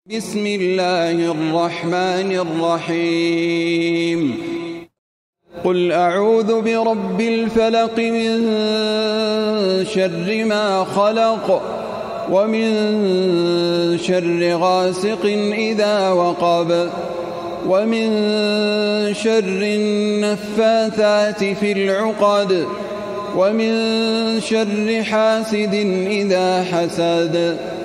بسم الله الرحمن الرحيم قل أعوذ برب الفلق من شر ما خلق ومن شر غاسق إذا وقب ومن شر النفاثات في العقد ومن شر حاسد إذا حسد